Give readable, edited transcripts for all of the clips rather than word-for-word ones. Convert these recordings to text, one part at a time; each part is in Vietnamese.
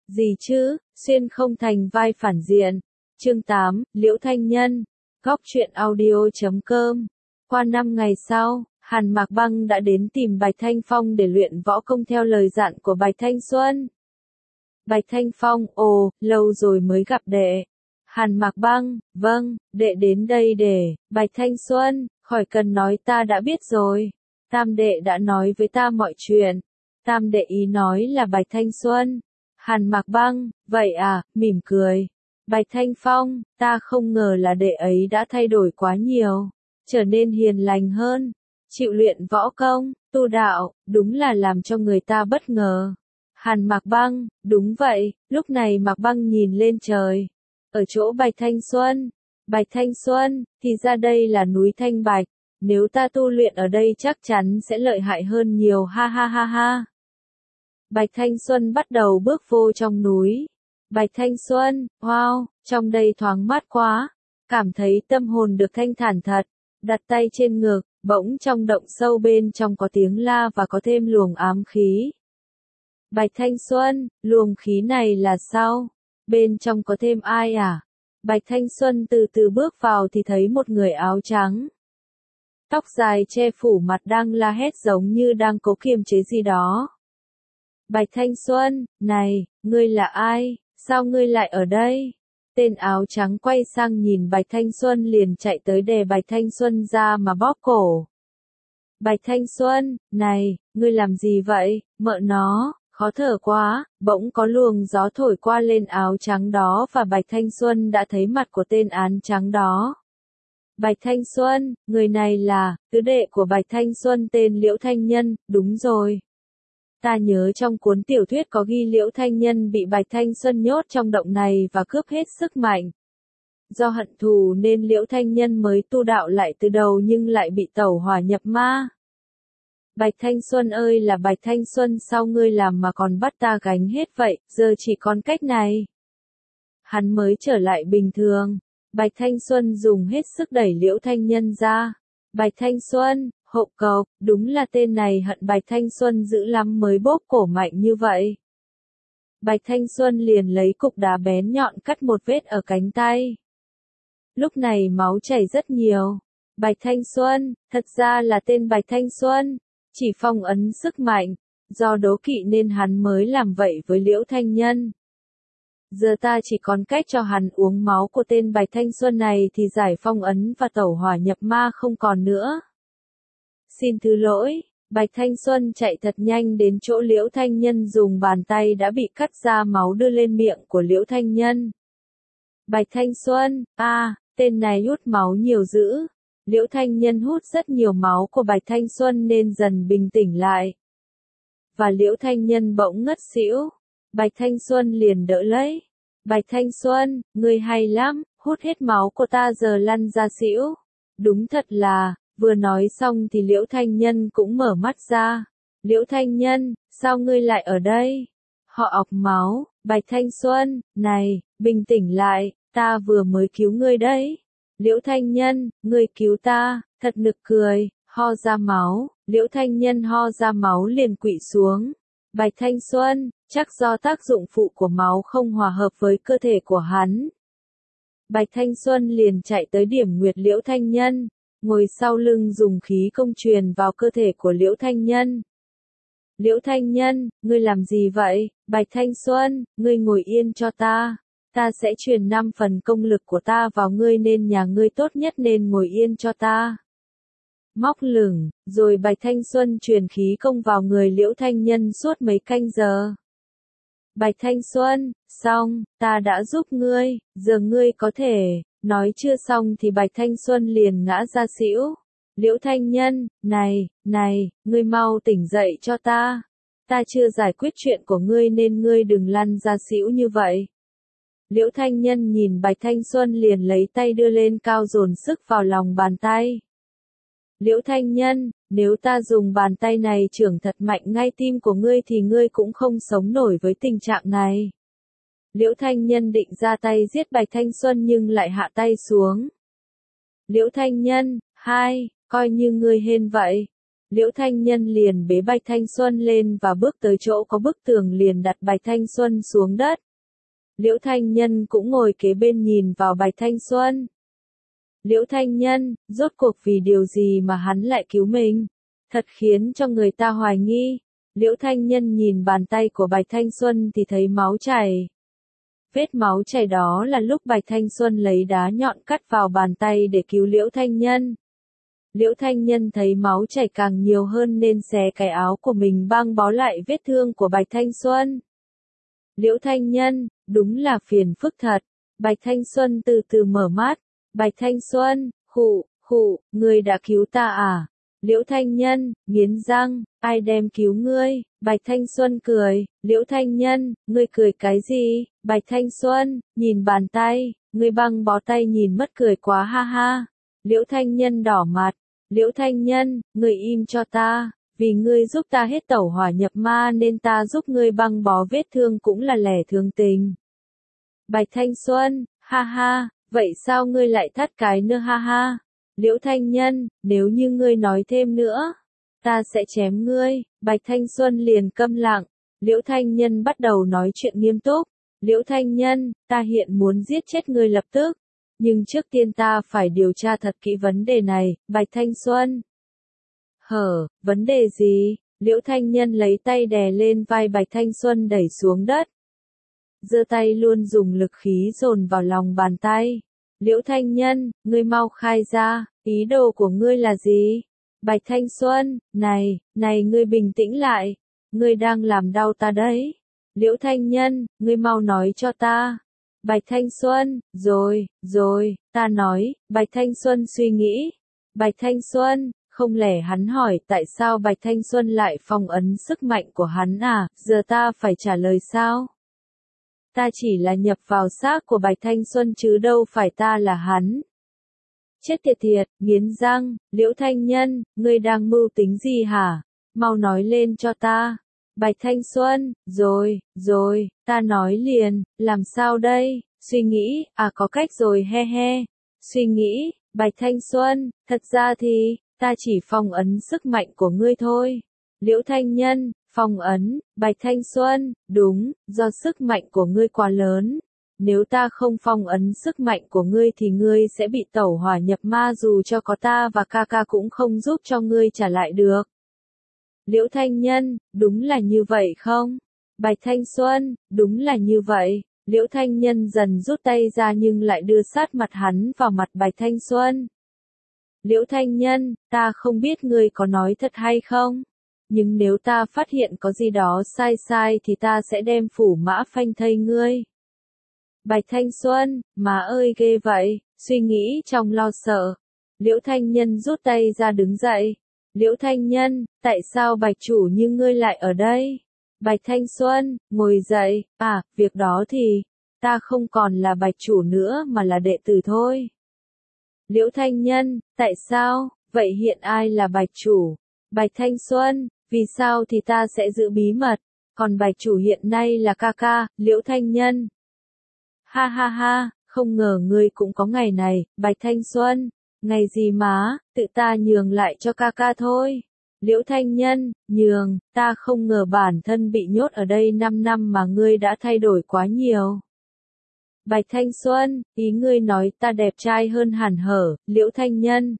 Gì chứ, xuyên không thành vai phản diện. Chương 8, Liễu Thanh Nhân. Góc truyện audio.com. Qua 5 ngày sau, Hàn Mạc Băng đã đến tìm Bạch Thanh Phong để luyện võ công theo lời dặn của Bạch Thanh Xuân. Bạch Thanh Phong, ồ, lâu rồi mới gặp đệ. Hàn Mạc Băng, vâng, đệ đến đây để, Bạch Thanh Xuân, khỏi cần nói ta đã biết rồi. Tam đệ đã nói với ta mọi chuyện. Tam đệ ý nói là Bạch Thanh Xuân. Hàn Mạc Băng, vậy à, mỉm cười. Bạch Thanh Phong, ta không ngờ là đệ ấy đã thay đổi quá nhiều, trở nên hiền lành hơn, chịu luyện võ công, tu đạo, đúng là làm cho người ta bất ngờ. Hàn Mạc Băng, đúng vậy, lúc này Mạc Băng nhìn lên trời, ở chỗ Bạch Thanh Xuân. Bạch Thanh Xuân, thì ra đây là núi Thanh Bạch, nếu ta tu luyện ở đây chắc chắn sẽ lợi hại hơn nhiều, ha ha ha ha. Bạch Thanh Xuân bắt đầu bước vô trong núi. Bạch Thanh Xuân, wow, trong đây thoáng mát quá, cảm thấy tâm hồn được thanh thản thật, đặt tay trên ngực, bỗng trong động sâu bên trong có tiếng la và có thêm luồng ám khí. Bạch Thanh Xuân, luồng khí này là sao? Bên trong có thêm ai à? Bạch Thanh Xuân từ từ bước vào thì thấy một người áo trắng. Tóc dài che phủ mặt đang la hét giống như đang cố kiềm chế gì đó. Bạch Thanh Xuân, này, ngươi là ai? Sao ngươi lại ở đây? Tên áo trắng quay sang nhìn Bạch Thanh Xuân liền chạy tới đè Bạch Thanh Xuân ra mà bóp cổ. Bạch Thanh Xuân, này, ngươi làm gì vậy? Mợ nó, khó thở quá, bỗng có luồng gió thổi qua lên áo trắng đó và Bạch Thanh Xuân đã thấy mặt của tên án trắng đó. Bạch Thanh Xuân, người này là tứ đệ của Bạch Thanh Xuân tên Liễu Thanh Nhân, đúng rồi. Ta nhớ trong cuốn tiểu thuyết có ghi Liễu Thanh Nhân bị Bạch Thanh Xuân nhốt trong động này và cướp hết sức mạnh. Do hận thù nên Liễu Thanh Nhân mới tu đạo lại từ đầu nhưng lại bị tẩu hỏa nhập ma. Bạch Thanh Xuân ơi là Bạch Thanh Xuân, sao ngươi làm mà còn bắt ta gánh hết vậy, giờ chỉ còn cách này. Hắn mới trở lại bình thường. Bạch Thanh Xuân dùng hết sức đẩy Liễu Thanh Nhân ra. Bạch Thanh Xuân, hộ cậu, đúng là tên này hận Bạch Thanh Xuân dữ lắm mới bóp cổ mạnh như vậy. Bạch Thanh Xuân liền lấy cục đá bén nhọn cắt một vết ở cánh tay. Lúc này máu chảy rất nhiều. Bạch Thanh Xuân, thật ra là tên Bạch Thanh Xuân, chỉ phong ấn sức mạnh, do đố kỵ nên hắn mới làm vậy với Liễu Thanh Nhân. Giờ ta chỉ còn cách cho hắn uống máu của tên Bạch Thanh Xuân này thì giải phong ấn và tẩu hỏa nhập ma không còn nữa. Xin thứ lỗi, Bạch Thanh Xuân chạy thật nhanh đến chỗ Liễu Thanh Nhân dùng bàn tay đã bị cắt ra máu đưa lên miệng của Liễu Thanh Nhân. Bạch Thanh Xuân, tên này hút máu nhiều dữ. Liễu Thanh Nhân hút rất nhiều máu của Bạch Thanh Xuân nên dần bình tĩnh lại. Và Liễu Thanh Nhân bỗng ngất xỉu. Bạch Thanh Xuân liền đỡ lấy. Bạch Thanh Xuân, ngươi hay lắm, hút hết máu của ta giờ lăn ra xỉu. Đúng thật là, vừa nói xong thì Liễu Thanh Nhân cũng mở mắt ra. Liễu Thanh Nhân, sao ngươi lại ở đây? Họ ọc máu. Bạch Thanh Xuân, này, bình tĩnh lại, ta vừa mới cứu ngươi đấy. Liễu Thanh Nhân, ngươi cứu ta, thật nực cười, ho ra máu. Liễu Thanh Nhân ho ra máu liền quỵ xuống. Bạch Thanh Xuân, chắc do tác dụng phụ của máu không hòa hợp với cơ thể của hắn. Bạch Thanh Xuân liền chạy tới điểm nguyệt Liễu Thanh Nhân, ngồi sau lưng dùng khí công truyền vào cơ thể của Liễu Thanh Nhân. Liễu Thanh Nhân, ngươi làm gì vậy? Bạch Thanh Xuân, ngươi ngồi yên cho ta. Ta sẽ truyền 5 phần công lực của ta vào ngươi nên nhà ngươi tốt nhất nên ngồi yên cho ta. Móc lửng, rồi Bạch Thanh Xuân truyền khí công vào người Liễu Thanh Nhân suốt mấy canh giờ. Bạch Thanh Xuân, xong, ta đã giúp ngươi, giờ ngươi có thể, nói chưa xong thì Bạch Thanh Xuân liền ngã ra xỉu. Liễu Thanh Nhân, này, ngươi mau tỉnh dậy cho ta. Ta chưa giải quyết chuyện của ngươi nên ngươi đừng lăn ra xỉu như vậy. Liễu Thanh Nhân nhìn Bạch Thanh Xuân liền lấy tay đưa lên cao dồn sức vào lòng bàn tay. Liễu Thanh Nhân, nếu ta dùng bàn tay này chưởng thật mạnh ngay tim của ngươi thì ngươi cũng không sống nổi với tình trạng này. Liễu Thanh Nhân định ra tay giết Bạch Thanh Xuân nhưng lại hạ tay xuống. Liễu Thanh Nhân, coi như ngươi hên vậy. Liễu Thanh Nhân liền bế Bạch Thanh Xuân lên và bước tới chỗ có bức tường liền đặt Bạch Thanh Xuân xuống đất. Liễu Thanh Nhân cũng ngồi kế bên nhìn vào Bạch Thanh Xuân. Liễu Thanh Nhân, rốt cuộc vì điều gì mà hắn lại cứu mình? Thật khiến cho người ta hoài nghi. Liễu Thanh Nhân nhìn bàn tay của Bạch Thanh Xuân thì thấy máu chảy. Vết máu chảy đó là lúc Bạch Thanh Xuân lấy đá nhọn cắt vào bàn tay để cứu Liễu Thanh Nhân. Liễu Thanh Nhân thấy máu chảy càng nhiều hơn nên xé cái áo của mình băng bó lại vết thương của Bạch Thanh Xuân. Liễu Thanh Nhân, đúng là phiền phức thật. Bạch Thanh Xuân từ từ mở mắt. Bạch Thanh Xuân, ngươi đã cứu ta à? Liễu Thanh Nhân, nghiến răng, ai đem cứu ngươi? Bạch Thanh Xuân cười, Liễu Thanh Nhân, ngươi cười cái gì? Bạch Thanh Xuân, nhìn bàn tay, ngươi băng bó tay nhìn mất cười quá ha ha. Liễu Thanh Nhân đỏ mặt, Liễu Thanh Nhân, ngươi im cho ta, vì ngươi giúp ta hết tẩu hỏa nhập ma nên ta giúp ngươi băng bó vết thương cũng là lẽ thường tình. Bạch Thanh Xuân, ha ha, vậy sao ngươi lại thắt cái nữa ha ha? Liễu Thanh Nhân, nếu như ngươi nói thêm nữa, ta sẽ chém ngươi. Bạch Thanh Xuân liền câm lặng. Liễu Thanh Nhân bắt đầu nói chuyện nghiêm túc. Liễu Thanh Nhân, ta hiện muốn giết chết ngươi lập tức. Nhưng trước tiên ta phải điều tra thật kỹ vấn đề này, Bạch Thanh Xuân. Vấn đề gì? Liễu Thanh Nhân lấy tay đè lên vai Bạch Thanh Xuân đẩy xuống đất. Giơ tay luôn dùng lực khí dồn vào lòng bàn tay. Liễu Thanh Nhân, ngươi mau khai ra, ý đồ của ngươi là gì? Bạch Thanh Xuân, này ngươi bình tĩnh lại, ngươi đang làm đau ta đấy. Liễu Thanh Nhân, ngươi mau nói cho ta. Bạch Thanh Xuân, rồi, ta nói. Bạch Thanh Xuân suy nghĩ. Bạch Thanh Xuân, không lẽ hắn hỏi tại sao Bạch Thanh Xuân lại phong ấn sức mạnh của hắn à, giờ ta phải trả lời sao? Ta chỉ là nhập vào xác của Bạch Thanh Xuân chứ đâu phải ta là hắn. Chết tiệt, nghiến răng, Liễu Thanh Nhân, ngươi đang mưu tính gì hả? Mau nói lên cho ta. Bạch Thanh Xuân, rồi, ta nói liền, làm sao đây? Suy nghĩ, có cách rồi he he. Suy nghĩ, Bạch Thanh Xuân, thật ra thì, ta chỉ phong ấn sức mạnh của ngươi thôi. Liễu Thanh Nhân, phong ấn, Bạch Thanh Xuân, đúng, do sức mạnh của ngươi quá lớn. Nếu ta không phong ấn sức mạnh của ngươi thì ngươi sẽ bị tẩu hỏa nhập ma dù cho có ta và ca ca cũng không giúp cho ngươi trả lại được. Liễu Thanh Nhân, đúng là như vậy không? Bạch Thanh Xuân, đúng là như vậy. Liễu Thanh Nhân dần rút tay ra nhưng lại đưa sát mặt hắn vào mặt Bạch Thanh Xuân. Liễu Thanh Nhân, ta không biết ngươi có nói thật hay không? Nhưng nếu ta phát hiện có gì đó sai thì ta sẽ đem phủ mã phanh thây ngươi. Bạch Thanh Xuân, má ơi ghê vậy, suy nghĩ trong lo sợ. Liễu Thanh Nhân rút tay ra đứng dậy. Liễu Thanh Nhân, tại sao Bạch chủ như ngươi lại ở đây? Bạch Thanh Xuân, ngồi dậy, việc đó thì, ta không còn là Bạch chủ nữa mà là đệ tử thôi. Liễu Thanh Nhân, tại sao, vậy hiện ai là Bạch chủ? Bạch Thanh Xuân, vì sao thì ta sẽ giữ bí mật, còn Bạch chủ hiện nay là ca ca, Liễu Thanh Nhân. Ha ha ha, không ngờ ngươi cũng có ngày này, Bạch Thanh Xuân. Ngày gì má, tự ta nhường lại cho ca ca thôi. Liễu Thanh Nhân, nhường, ta không ngờ bản thân bị nhốt ở đây 5 năm mà ngươi đã thay đổi quá nhiều. Bạch Thanh Xuân, ý ngươi nói ta đẹp trai hơn hẳn hở, Liễu Thanh Nhân.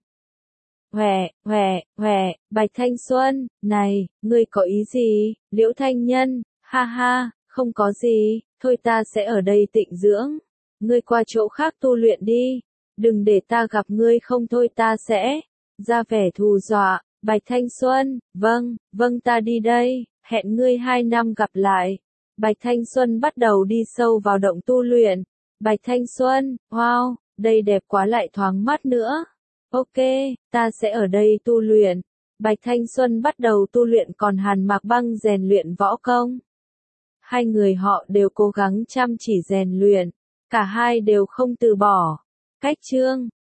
Bạch Thanh Xuân, này, ngươi có ý gì? Liễu Thanh Nhân, ha ha, không có gì, thôi ta sẽ ở đây tịnh dưỡng. Ngươi qua chỗ khác tu luyện đi. Đừng để ta gặp ngươi không thôi ta sẽ ra vẻ thù dọa. Bạch Thanh Xuân, vâng ta đi đây, hẹn ngươi 2 năm gặp lại. Bạch Thanh Xuân bắt đầu đi sâu vào động tu luyện. Bạch Thanh Xuân, wow, đây đẹp quá lại thoáng mát nữa. Ok, ta sẽ ở đây tu luyện. Bạch Thanh Xuân bắt đầu tu luyện còn Hàn Mạc Băng rèn luyện võ công. Hai người họ đều cố gắng chăm chỉ rèn luyện, cả hai đều không từ bỏ. Cách chương